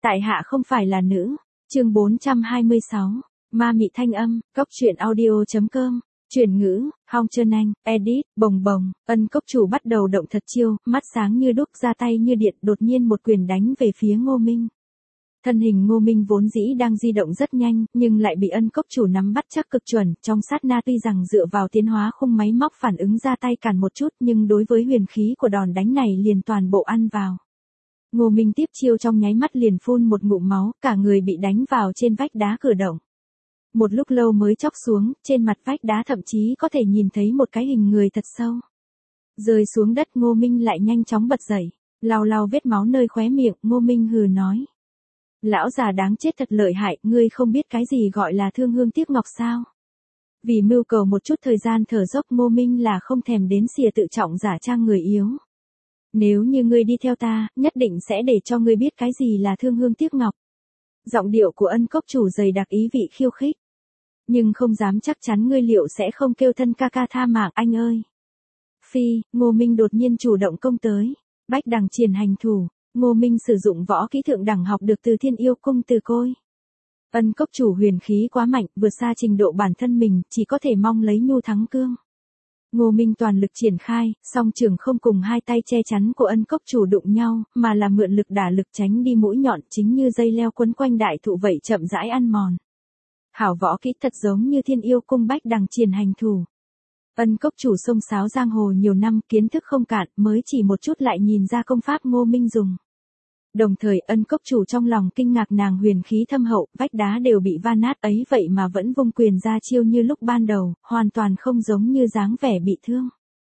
Tại hạ không phải là nữ. Chương 426. Ma mị thanh âm, cốc truyện audio.com. Chuyển ngữ, Hong Trân Anh, edit, bồng bồng, Ân cốc chủ bắt đầu động thật chiêu, mắt sáng như đúc, ra tay như điện, đột nhiên một quyền đánh về phía Ngô Minh. Thân hình Ngô Minh vốn dĩ đang di động rất nhanh, nhưng lại bị Ân cốc chủ nắm bắt chắc cực chuẩn, trong sát na tuy rằng dựa vào tiến hóa khung máy móc phản ứng ra tay cản một chút, nhưng đối với huyền khí của đòn đánh này liền toàn bộ ăn vào. Ngô Minh tiếp chiêu trong nháy mắt liền phun một ngụm máu, cả người bị đánh vào trên vách đá cửa động. Một lúc lâu mới chóc xuống, trên mặt vách đá thậm chí có thể nhìn thấy một cái hình người thật sâu. Rơi xuống đất, Ngô Minh lại nhanh chóng bật dậy, lau lau vết máu nơi khóe miệng, Ngô Minh hừ nói. Lão già đáng chết thật lợi hại, ngươi không biết cái gì gọi là thương hương tiếc ngọc sao? Vì mưu cầu một chút thời gian thở dốc, Ngô Minh là không thèm đến xìa tự trọng giả trang người yếu. Nếu như ngươi đi theo ta, nhất định sẽ để cho ngươi biết cái gì là thương hương tiếc ngọc. Giọng điệu của Ân cốc chủ dày đặc ý vị khiêu khích. Nhưng không dám chắc chắn ngươi liệu sẽ không kêu thân ca ca tha mạng anh ơi. Phi, Ngô Minh đột nhiên chủ động công tới. Bách đằng triền hành thủ, Ngô Minh sử dụng võ kỹ thượng đẳng học được từ Thiên Yêu Cung Từ Côi. Ân cốc chủ huyền khí quá mạnh, vượt xa trình độ bản thân mình, chỉ có thể mong lấy nhu thắng cương. Ngô Minh toàn lực triển khai, song trường không cùng hai tay che chắn của Ân cốc chủ đụng nhau, mà là mượn lực đả lực tránh đi mũi nhọn, chính như dây leo quấn quanh đại thụ vậy chậm rãi ăn mòn. Hảo võ kỹ thật giống như Thiên Yêu Cung Bách đằng triền hành thủ. Ân cốc chủ xông xáo giang hồ nhiều năm, kiến thức không cạn, mới chỉ một chút lại nhìn ra công pháp Ngô Minh dùng. Đồng thời Ân cốc chủ trong lòng kinh ngạc nàng huyền khí thâm hậu, vách đá đều bị va nát ấy vậy mà vẫn vung quyền ra chiêu như lúc ban đầu, hoàn toàn không giống như dáng vẻ bị thương.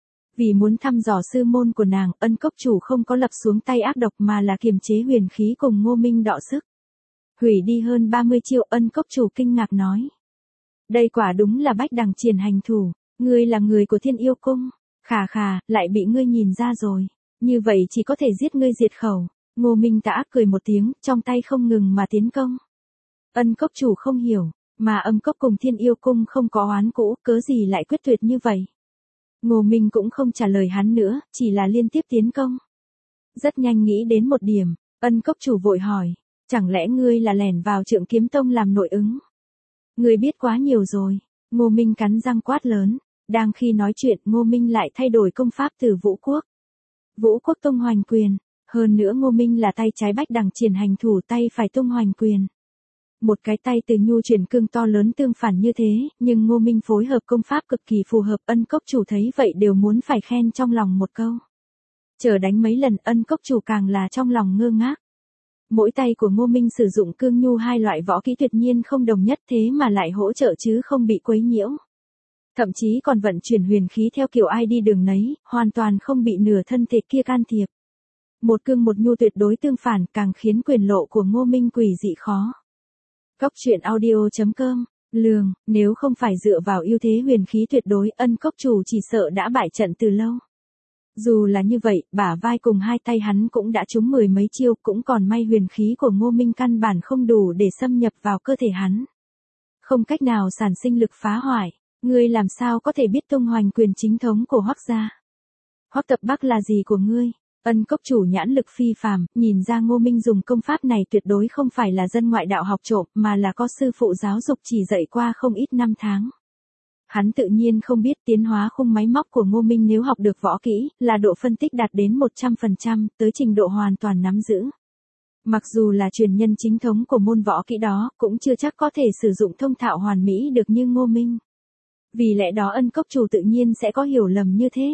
Vì muốn thăm dò sư môn của nàng, Ân cốc chủ không có lập xuống tay ác độc mà là kiềm chế huyền khí cùng Ngô Minh đọ sức. Hủy đi hơn 30 chiêu, Ân cốc chủ kinh ngạc nói. Đây quả đúng là bách đằng triền hành thủ, ngươi là người của Thiên Yêu Cung. Khà khà, lại bị ngươi nhìn ra rồi. Như vậy chỉ có thể giết ngươi diệt khẩu. Ngô Minh tà ác cười một tiếng, trong tay không ngừng mà tiến công. Ân cốc chủ không hiểu, mà Âm cốc cùng Thiên Yêu Cung không có oán cũ, cớ gì lại quyết tuyệt như vậy. Ngô Minh cũng không trả lời hắn nữa, chỉ là liên tiếp tiến công. Rất nhanh nghĩ đến một điểm, Ân cốc chủ vội hỏi, chẳng lẽ ngươi là lẻn vào Trượng Kiếm Tông làm nội ứng? Ngươi biết quá nhiều rồi. Ngô Minh cắn răng quát lớn. Đang khi nói chuyện, Ngô Minh lại thay đổi công pháp từ Vũ Quốc. Vũ Quốc tung hoành quyền. Hơn nữa Ngô Minh là tay trái bách đằng triền hành thủ, tay phải tung hoành quyền. Một cái tay từ nhu chuyển cương to lớn tương phản như thế, nhưng Ngô Minh phối hợp công pháp cực kỳ phù hợp. Ân cốc chủ thấy vậy đều muốn phải khen trong lòng một câu. Chờ đánh mấy lần, Ân cốc chủ càng là trong lòng ngơ ngác. Mỗi tay của Ngô Minh sử dụng cương nhu hai loại võ kỹ tuyệt nhiên không đồng nhất, thế mà lại hỗ trợ chứ không bị quấy nhiễu. Thậm chí còn vận chuyển huyền khí theo kiểu ai đi đường nấy, hoàn toàn không bị nửa thân thể kia can thiệp. Một cương một nhu tuyệt đối tương phản, càng khiến quyền lộ của Ngô Minh quỷ dị khó. Cốc truyện audio.com. Lường, nếu không phải dựa vào ưu thế huyền khí tuyệt đối, Ân cốc chủ chỉ sợ đã bại trận từ lâu. Dù là như vậy, bả vai cùng hai tay hắn cũng đã trúng mười mấy chiêu, cũng còn may huyền khí của Ngô Minh căn bản không đủ để xâm nhập vào cơ thể hắn. Không cách nào sản sinh lực phá hoại, ngươi làm sao có thể biết tung hoành quyền chính thống của Hoắc gia? Hoắc Tập Bắc là gì của ngươi? Ân cốc chủ nhãn lực phi phàm, nhìn ra Ngô Minh dùng công pháp này tuyệt đối không phải là dân ngoại đạo học trộm, mà là có sư phụ giáo dục chỉ dạy qua không ít năm tháng. Hắn tự nhiên không biết tiến hóa khung máy móc của Ngô Minh nếu học được võ kỹ, là độ phân tích đạt đến 100%, tới trình độ hoàn toàn nắm giữ. Mặc dù là truyền nhân chính thống của môn võ kỹ đó, cũng chưa chắc có thể sử dụng thông thạo hoàn mỹ được như Ngô Minh. Vì lẽ đó Ân cốc chủ tự nhiên sẽ có hiểu lầm như thế.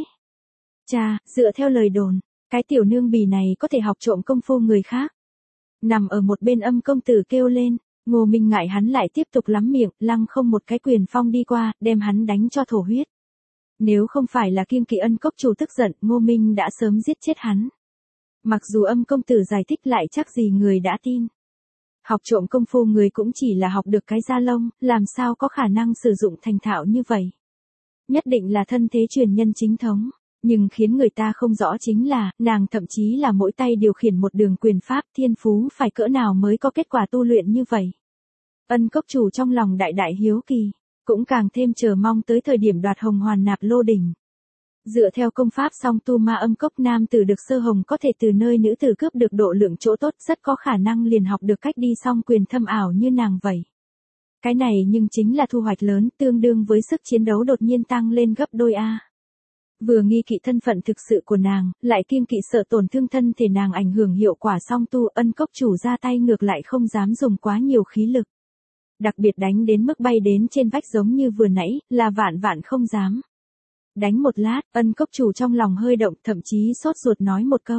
Chà, dựa theo lời đồn, cái tiểu nương bì này có thể học trộm công phu người khác. Nằm ở một bên Âm công tử kêu lên. Ngô Minh ngại hắn lại tiếp tục lắm miệng, lăng không một cái quyền phong đi qua, đem hắn đánh cho thổ huyết. Nếu không phải là kiêng kỵ Ân cốc chủ tức giận, Ngô Minh đã sớm giết chết hắn. Mặc dù Âm công tử giải thích lại chắc gì người đã tin. Học trộm công phu người cũng chỉ là học được cái da lông, làm sao có khả năng sử dụng thành thạo như vậy. Nhất định là thân thế truyền nhân chính thống. Nhưng khiến người ta không rõ chính là, nàng thậm chí là mỗi tay điều khiển một đường quyền pháp, thiên phú phải cỡ nào mới có kết quả tu luyện như vậy. Ân cốc chủ trong lòng đại đại hiếu kỳ, cũng càng thêm chờ mong tới thời điểm đoạt hồng hoàn nạp lô đỉnh. Dựa theo công pháp song tu ma âm cốc, nam tử được sơ hồng có thể từ nơi nữ tử cướp được độ lượng chỗ tốt, rất có khả năng liền học được cách đi song quyền thâm ảo như nàng vậy. Cái này nhưng chính là thu hoạch lớn, tương đương với sức chiến đấu đột nhiên tăng lên gấp đôi a. Vừa nghi kỵ thân phận thực sự của nàng, lại kiêng kỵ sợ tổn thương thân thể nàng ảnh hưởng hiệu quả song tu, Ân cốc chủ ra tay ngược lại không dám dùng quá nhiều khí lực. Đặc biệt đánh đến mức bay đến trên vách giống như vừa nãy, là vạn vạn không dám. Đánh một lát, Ân cốc chủ trong lòng hơi động, thậm chí sốt ruột nói một câu.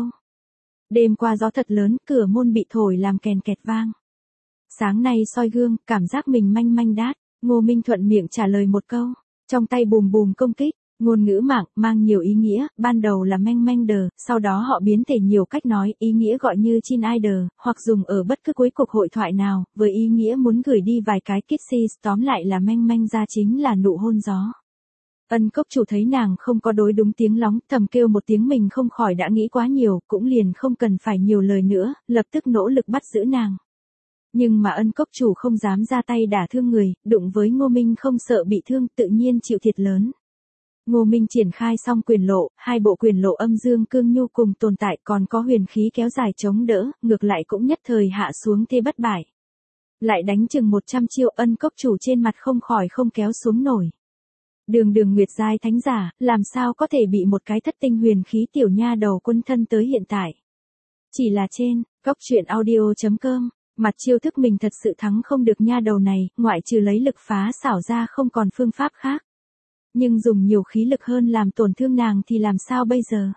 Đêm qua gió thật lớn, cửa môn bị thổi làm kèn kẹt vang. Sáng nay soi gương, cảm giác mình manh manh đát, Ngô Minh thuận miệng trả lời một câu. Trong tay bùm bùm công kích, ngôn ngữ mạng, mang nhiều ý nghĩa, ban đầu là manh manh đờ, sau đó họ biến thể nhiều cách nói, ý nghĩa gọi như chin ai đờ, hoặc dùng ở bất cứ cuối cuộc hội thoại nào, với ý nghĩa muốn gửi đi vài cái kisses, tóm lại là manh manh ra chính là nụ hôn gió. Ân cốc chủ thấy nàng không có đối đúng tiếng lóng, thầm kêu một tiếng mình không khỏi đã nghĩ quá nhiều, cũng liền không cần phải nhiều lời nữa, lập tức nỗ lực bắt giữ nàng. Nhưng mà Ân cốc chủ không dám ra tay đả thương người, đụng với Ngô Minh không sợ bị thương, tự nhiên chịu thiệt lớn. Ngô Minh triển khai xong quyền lộ, hai bộ quyền lộ âm dương cương nhu cùng tồn tại, còn có huyền khí kéo dài chống đỡ, ngược lại cũng nhất thời hạ xuống thế bất bại. Lại đánh chừng 100 chiêu, Ân cốc chủ trên mặt không khỏi không kéo xuống nổi. Đường nguyệt giai thánh giả, làm sao có thể bị một cái thất tinh huyền khí tiểu nha đầu quân thân tới hiện tại. Chỉ là trên, cốc truyện audio.com, mặt chiêu thức mình thật sự thắng không được nha đầu này, ngoại trừ lấy lực phá xảo ra không còn phương pháp khác. Nhưng dùng nhiều khí lực hơn làm tổn thương nàng thì làm sao bây giờ?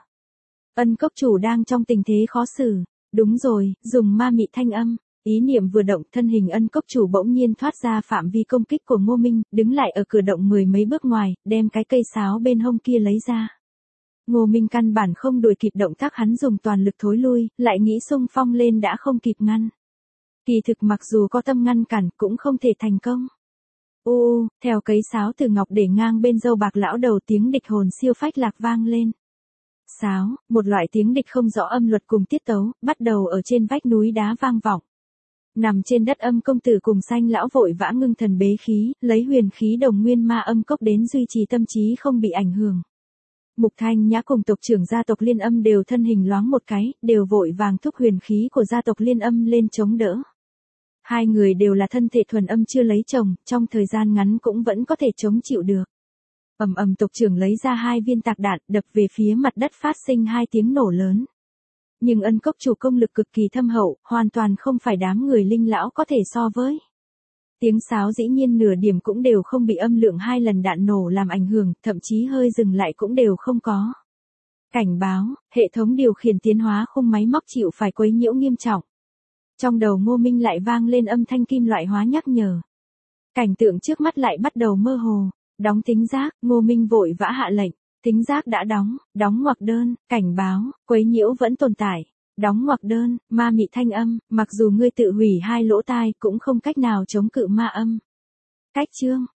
Ân cốc chủ đang trong tình thế khó xử. Đúng rồi, dùng ma mị thanh âm. Ý niệm vừa động, thân hình Ân cốc chủ bỗng nhiên thoát ra phạm vi công kích của Ngô Minh, đứng lại ở cửa động 10 mấy bước ngoài, đem cái cây sáo bên hông kia lấy ra. Ngô Minh căn bản không đuổi kịp động tác hắn dùng toàn lực thối lui, lại nghĩ xung phong lên đã không kịp ngăn. Kỳ thực mặc dù có tâm ngăn cản cũng không thể thành công. Theo cấy sáo từ ngọc để ngang bên râu bạc lão đầu, tiếng địch hồn siêu phách lạc vang lên. Sáo, một loại tiếng địch không rõ âm luật cùng tiết tấu, bắt đầu ở trên vách núi đá vang vọng. Nằm trên đất Âm công tử cùng Xanh lão vội vã ngưng thần bế khí, lấy huyền khí đồng nguyên ma âm cốc đến duy trì tâm trí không bị ảnh hưởng. Mục Thanh Nhã cùng tộc trưởng gia tộc Liên Âm đều thân hình loáng một cái, đều vội vàng thúc huyền khí của gia tộc Liên Âm lên chống đỡ. Hai người đều là thân thể thuần âm chưa lấy chồng, trong thời gian ngắn cũng vẫn có thể chống chịu được. Tộc trưởng lấy ra 2 viên tạc đạn, đập về phía mặt đất phát sinh 2 tiếng nổ lớn. Nhưng Ân cốc chủ công lực cực kỳ thâm hậu, hoàn toàn không phải đám người linh lão có thể so với. Tiếng sáo dĩ nhiên nửa điểm cũng đều không bị âm lượng 2 lần đạn nổ làm ảnh hưởng, thậm chí hơi dừng lại cũng đều không có. Cảnh báo, hệ thống điều khiển tiến hóa khung máy móc chịu phải quấy nhiễu nghiêm trọng. Trong đầu Ngô Minh lại vang lên âm thanh kim loại hóa nhắc nhở. Cảnh tượng trước mắt lại bắt đầu mơ hồ. Đóng tính giác, Ngô Minh vội vã hạ lệnh. Tính giác đã đóng ngoặc đơn, cảnh báo, quấy nhiễu vẫn tồn tại. Đóng ngoặc đơn, ma mị thanh âm, mặc dù ngươi tự hủy 2 lỗ tai cũng không cách nào chống cự ma âm. Cách chương.